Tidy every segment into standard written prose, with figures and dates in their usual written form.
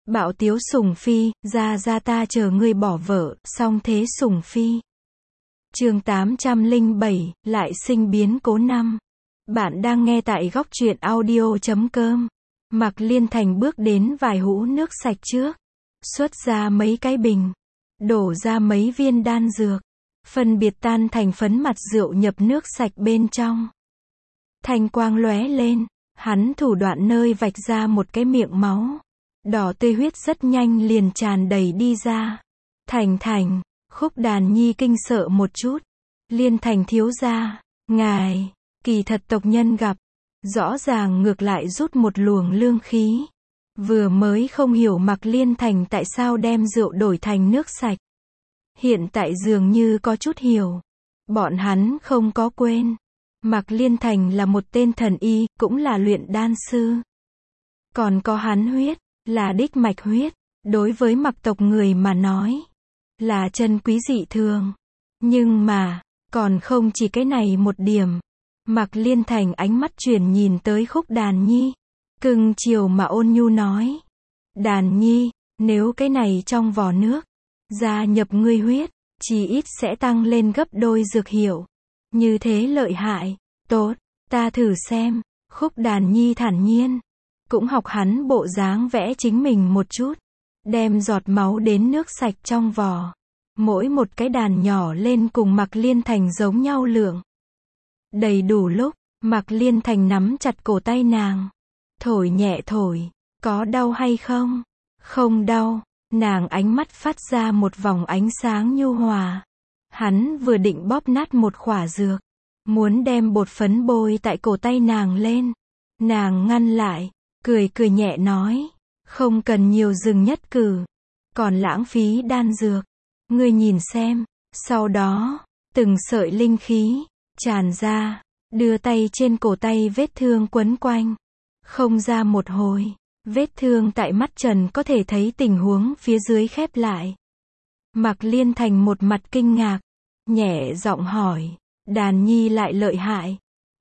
Bạo tiếu Sùng Phi, ra ta chờ ngươi bỏ vợ, song thế Sùng Phi. Chương 807, lại sinh biến cố năm. Bạn đang nghe tại góc truyện audio.com. Mạc Liên Thành bước đến vài hũ nước sạch trước, xuất ra mấy cái bình, đổ ra mấy viên đan dược, phân biệt tan thành phấn mặt rượu nhập nước sạch bên trong. Thanh quang lóe lên, hắn thủ đoạn nơi vạch ra một cái miệng máu. Đỏ tươi huyết rất nhanh liền tràn đầy đi ra. Thành, Khúc Đàn Nhi kinh sợ một chút. Liên Thành thiếu gia, ngài, kỳ thật tộc nhân gặp, rõ ràng ngược lại rút một luồng lương khí. Vừa mới không hiểu Mạc Liên Thành tại sao đem rượu đổi thành nước sạch. Hiện tại dường như có chút hiểu. Bọn hắn không có quên. Mạc Liên Thành là một tên thần y, cũng là luyện đan sư. Còn có hắn huyết, là đích mạch huyết, đối với Mạc tộc người mà nói, là chân quý dị thường. Nhưng mà, còn không chỉ cái này một điểm. Mạc Liên Thành ánh mắt chuyển nhìn tới Khúc Đàn Nhi, cưng chiều mà ôn nhu nói. Đàn Nhi, nếu cái này trong vò nước, gia nhập ngươi huyết, chỉ ít sẽ tăng lên gấp đôi dược hiệu. Như thế lợi hại, tốt, ta thử xem. Khúc Đàn Nhi thản nhiên, cũng học hắn bộ dáng vẽ chính mình một chút, đem giọt máu đến nước sạch trong vò. Mỗi một cái đàn nhỏ lên cùng Mạc Liên Thành giống nhau lượng. Đầy đủ lúc, Mạc Liên Thành nắm chặt cổ tay nàng, thổi nhẹ thổi, có đau hay không? Không đau. Nàng ánh mắt phát ra một vòng ánh sáng nhu hòa. Hắn vừa định bóp nát một khỏa dược, muốn đem bột phấn bôi tại cổ tay nàng lên. Nàng ngăn lại, cười nhẹ nói, không cần nhiều dừng nhất cử, còn lãng phí đan dược. Ngươi nhìn xem. Sau đó, từng sợi linh khí tràn ra, đưa tay trên cổ tay vết thương quấn quanh. Không ra một hồi, vết thương tại mắt trần có thể thấy tình huống phía dưới khép lại. Mạc Liên Thành một mặt kinh ngạc, nhẹ giọng hỏi, Đàn Nhi lại lợi hại?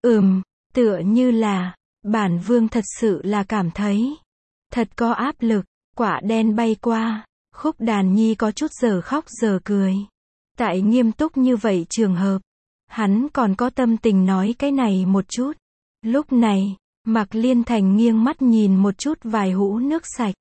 Tựa như là, bản vương thật sự là cảm thấy, thật có áp lực. Quả đen bay qua, Khúc Đàn Nhi có chút giờ khóc giờ cười. Tại nghiêm túc như vậy trường hợp, hắn còn có tâm tình nói cái này một chút. Lúc này, Mạc Liên Thành nghiêng mắt nhìn một chút vài hũ nước sạch.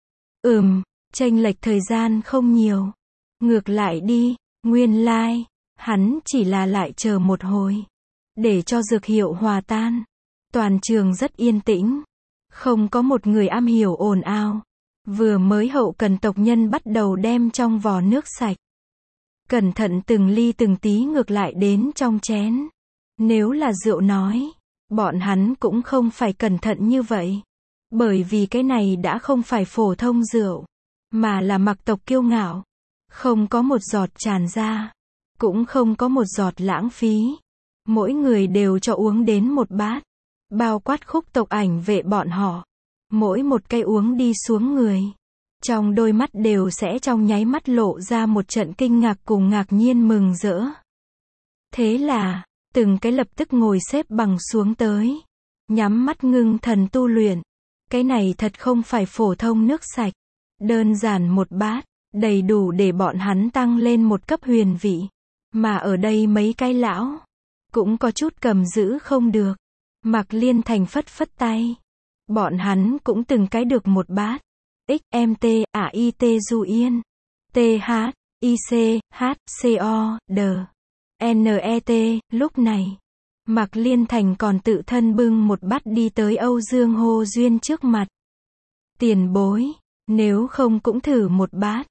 Chênh lệch thời gian không nhiều. Ngược lại đi, nguyên lai, hắn chỉ là lại chờ một hồi, để cho dược hiệu hòa tan. Toàn trường rất yên tĩnh, không có một người am hiểu ồn ào. Vừa mới hậu cần tộc nhân bắt đầu đem trong vò nước sạch, cẩn thận từng ly từng tí ngược lại đến trong chén. Nếu là rượu nói, bọn hắn cũng không phải cẩn thận như vậy. Bởi vì cái này đã không phải phổ thông rượu, mà là Mạc tộc kiêu ngạo. Không có một giọt tràn ra, cũng không có một giọt lãng phí. Mỗi người đều cho uống đến một bát, bao quát Khúc tộc ảnh vệ bọn họ. Mỗi một cây uống đi xuống người, trong đôi mắt đều sẽ trong nháy mắt lộ ra một trận kinh ngạc cùng ngạc nhiên mừng rỡ. Thế là, từng cái lập tức ngồi xếp bằng xuống tới, nhắm mắt ngưng thần tu luyện. Cái này thật không phải phổ thông nước sạch, đơn giản một bát, đầy đủ để bọn hắn tăng lên một cấp huyền vị. Mà ở đây mấy cái lão, cũng có chút cầm giữ không được. Mạc Liên Thành phất phất tay. Bọn hắn cũng từng cái được một bát. XMT, AIT Du Yên, TH, IC, HCO, D, NET. Lúc này, Mạc Liên Thành còn tự thân bưng một bát đi tới Âu Dương Hô Duyên trước mặt. Tiền bối, nếu không cũng thử một bát.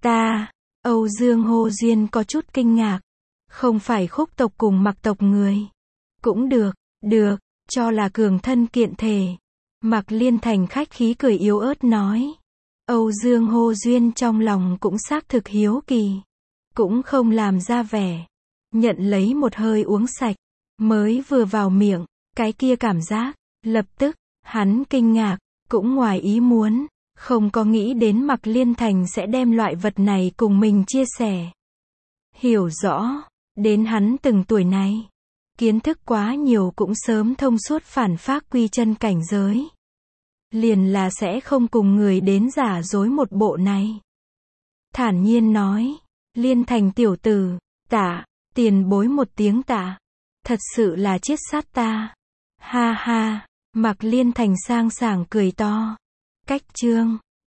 Âu Dương Hô Duyên có chút kinh ngạc. Không phải Khúc tộc cùng Mạc tộc người. Cũng được, cho là cường thân kiện thể. Mạc Liên Thành khách khí cười yếu ớt nói. Âu Dương Hô Duyên trong lòng cũng xác thực hiếu kỳ, cũng không làm ra vẻ, nhận lấy một hơi uống sạch, mới vừa vào miệng, cái kia cảm giác, lập tức, hắn kinh ngạc, cũng ngoài ý muốn, không có nghĩ đến Mạc Liên Thành sẽ đem loại vật này cùng mình chia sẻ. Hiểu rõ, đến hắn từng tuổi này, kiến thức quá nhiều cũng sớm thông suốt phản phác quy chân cảnh giới. liền là sẽ không cùng người đến giả dối một bộ này. Thản nhiên nói, Liên Thành tiểu tử, tạ, tiền bối một tiếng tạ. Thật sự là chiết sát ta. Ha ha, Mạc Liên Thành sang sảng cười to. Cách chương